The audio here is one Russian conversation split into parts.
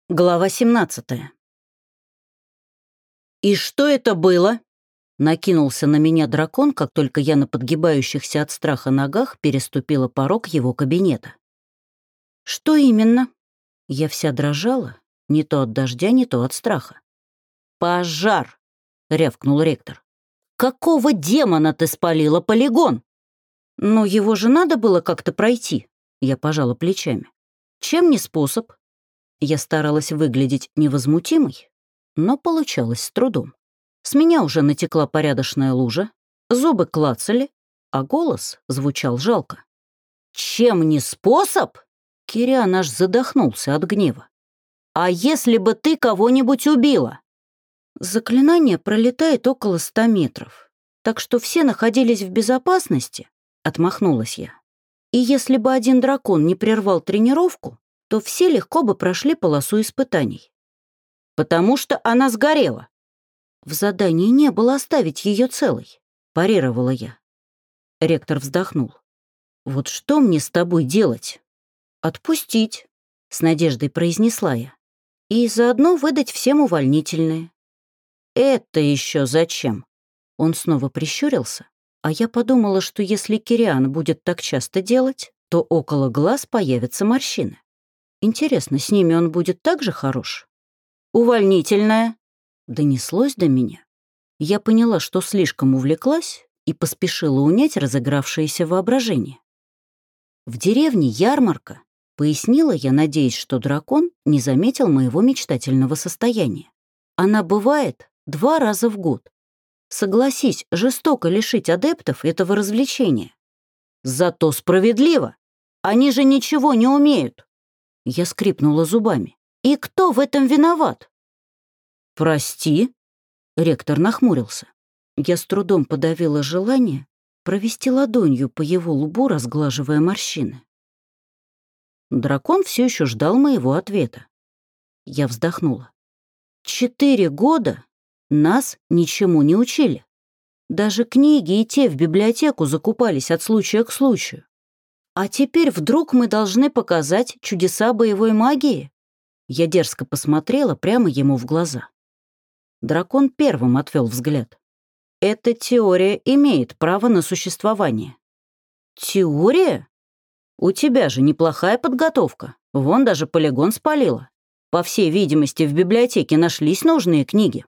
Глава 17. «И что это было?» — накинулся на меня дракон, как только я на подгибающихся от страха ногах переступила порог его кабинета. «Что именно?» Я вся дрожала, не то от дождя, не то от страха. «Пожар!» — рявкнул ректор. «Какого демона ты спалила полигон?» «Ну, его же надо было как-то пройти», — я пожала плечами. «Чем не способ?» Я старалась выглядеть невозмутимой, но получалось с трудом. С меня уже натекла порядочная лужа, зубы клацали, а голос звучал жалко. «Чем не способ?» Кириан аж задохнулся от гнева. «А если бы ты кого-нибудь убила?» Заклинание пролетает около 100 метров, так что все находились в безопасности, отмахнулась я. И если бы один дракон не прервал тренировку, то все легко бы прошли полосу испытаний. «Потому что она сгорела». «В задании не было оставить ее целой», — парировала я. Ректор вздохнул. «Вот что мне с тобой делать?» «Отпустить», — с надеждой произнесла я. «И заодно выдать всем увольнительные». «Это еще зачем?» Он снова прищурился, а я подумала, что если Кириан будет так часто делать, то около глаз появятся морщины. Интересно, с ними он будет так же хорош? «Увольнительная!» Донеслось до меня. Я поняла, что слишком увлеклась и поспешила унять разыгравшееся воображение. «В деревне ярмарка», — пояснила я, надеясь, что дракон не заметил моего мечтательного состояния. «Она бывает 2 раза в год. Согласись, жестоко лишить адептов этого развлечения. Зато справедливо. Они же ничего не умеют». Я скрипнула зубами. «И кто в этом виноват?» «Прости», — ректор нахмурился. Я с трудом подавила желание провести ладонью по его лбу, разглаживая морщины. Дракон все еще ждал моего ответа. Я вздохнула. 4 года нас ничему не учили. Даже книги и те в библиотеку закупались от случая к случаю. А теперь вдруг мы должны показать чудеса боевой магии? Я дерзко посмотрела прямо ему в глаза. Дракон первым отвел взгляд. Эта теория имеет право на существование. Теория? У тебя же неплохая подготовка. Вон даже полигон спалила. По всей видимости, в библиотеке нашлись нужные книги.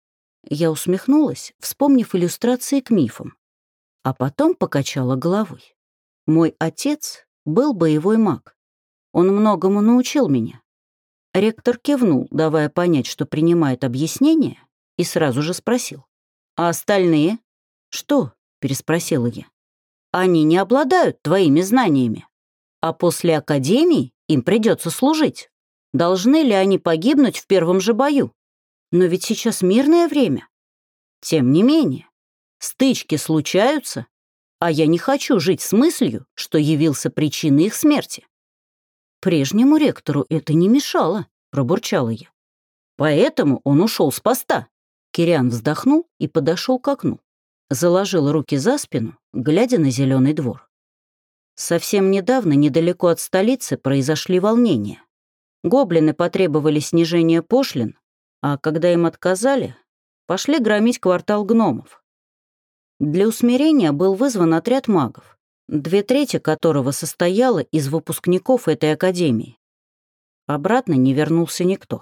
Я усмехнулась, вспомнив иллюстрации к мифам. А потом покачала головой. Мой отец был боевой маг. Он многому научил меня. Ректор кивнул, давая понять, что принимает объяснение, и сразу же спросил. «А остальные?» «Что?» — переспросила я. «Они не обладают твоими знаниями. А после академии им придется служить. Должны ли они погибнуть в первом же бою? Но ведь сейчас мирное время. Тем не менее, стычки случаются, а я не хочу жить с мыслью, что явился причиной их смерти». «Прежнему ректору это не мешало», — пробурчала я. «Поэтому он ушел с поста». Кириан вздохнул и подошел к окну. Заложил руки за спину, глядя на зеленый двор. Совсем недавно, недалеко от столицы, произошли волнения. Гоблины потребовали снижения пошлин, а когда им отказали, пошли громить квартал гномов. Для усмирения был вызван отряд магов, 2/3 которого состояло из выпускников этой академии. Обратно не вернулся никто.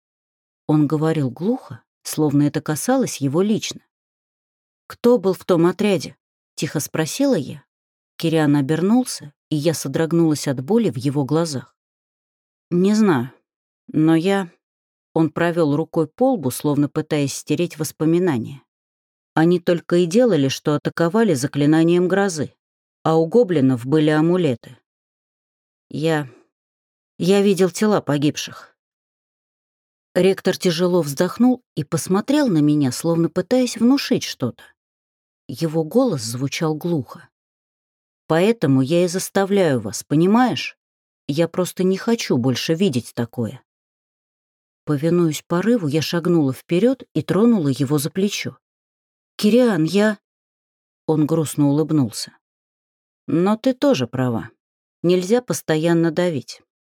Он говорил глухо, словно это касалось его лично. «Кто был в том отряде?» — тихо спросила я. Кириан обернулся, и я содрогнулась от боли в его глазах. «Не знаю, но я...» Он провел рукой по лбу, словно пытаясь стереть воспоминания. Они только и делали, что атаковали заклинанием грозы, а у гоблинов были амулеты. Я видел тела погибших. Ректор тяжело вздохнул и посмотрел на меня, словно пытаясь внушить что-то. Его голос звучал глухо. «Поэтому я и заставляю вас, понимаешь? Я просто не хочу больше видеть такое». Повинуясь порыву, я шагнула вперед и тронула его за плечо. «Кириан, я...» Он грустно улыбнулся. «Но ты тоже права. Нельзя постоянно давить.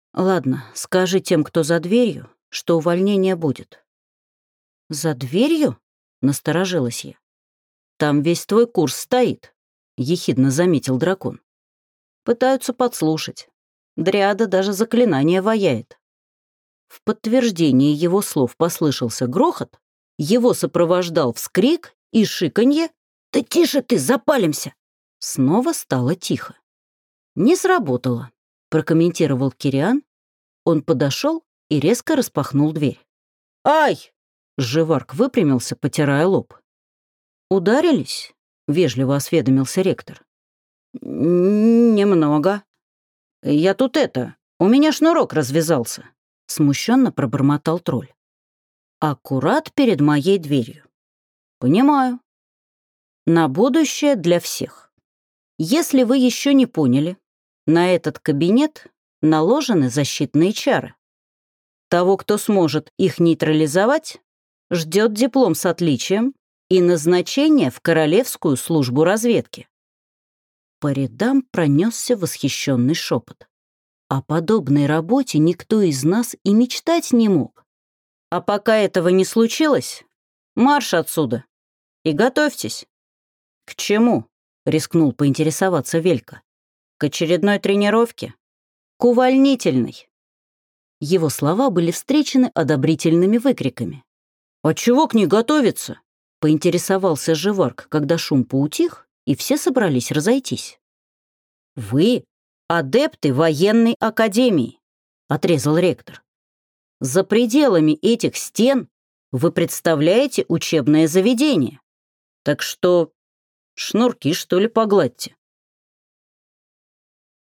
Ладно, скажи тем, кто за дверью, что увольнение будет. За дверью? Насторожилась я. Там весь твой курс стоит, ехидно заметил дракон. Пытаются подслушать. Дриада даже заклинание ваяет. В подтверждение его слов послышался грохот, его сопровождал вскрик и шиканье. «Да тише ты, запалимся!» Снова стало тихо. «Не сработало», — прокомментировал Кириан. Он подошел и резко распахнул дверь. «Ай!» — Живарк выпрямился, потирая лоб. «Ударились?» — вежливо осведомился ректор. «Немного. Я тут у меня шнурок развязался», — смущенно пробормотал тролль. «Аккурат перед моей дверью. Понимаю. На будущее для всех. Если вы еще не поняли, на этот кабинет наложены защитные чары. Того, кто сможет их нейтрализовать, ждет диплом с отличием и назначение в Королевскую службу разведки». По рядам пронесся восхищенный шепот. О подобной работе никто из нас и мечтать не мог. А пока этого не случилось, марш отсюда и готовьтесь. К чему? Рискнул поинтересоваться Велька. К очередной тренировке? К увольнительной. Его слова были встречены одобрительными выкриками. «А чего к ней готовиться?» — поинтересовался Живарк, когда шум поутих, и все собрались разойтись. «Вы — адепты военной академии», — отрезал ректор. «За пределами этих стен вы представляете учебное заведение. Так что шнурки, что ли, погладьте».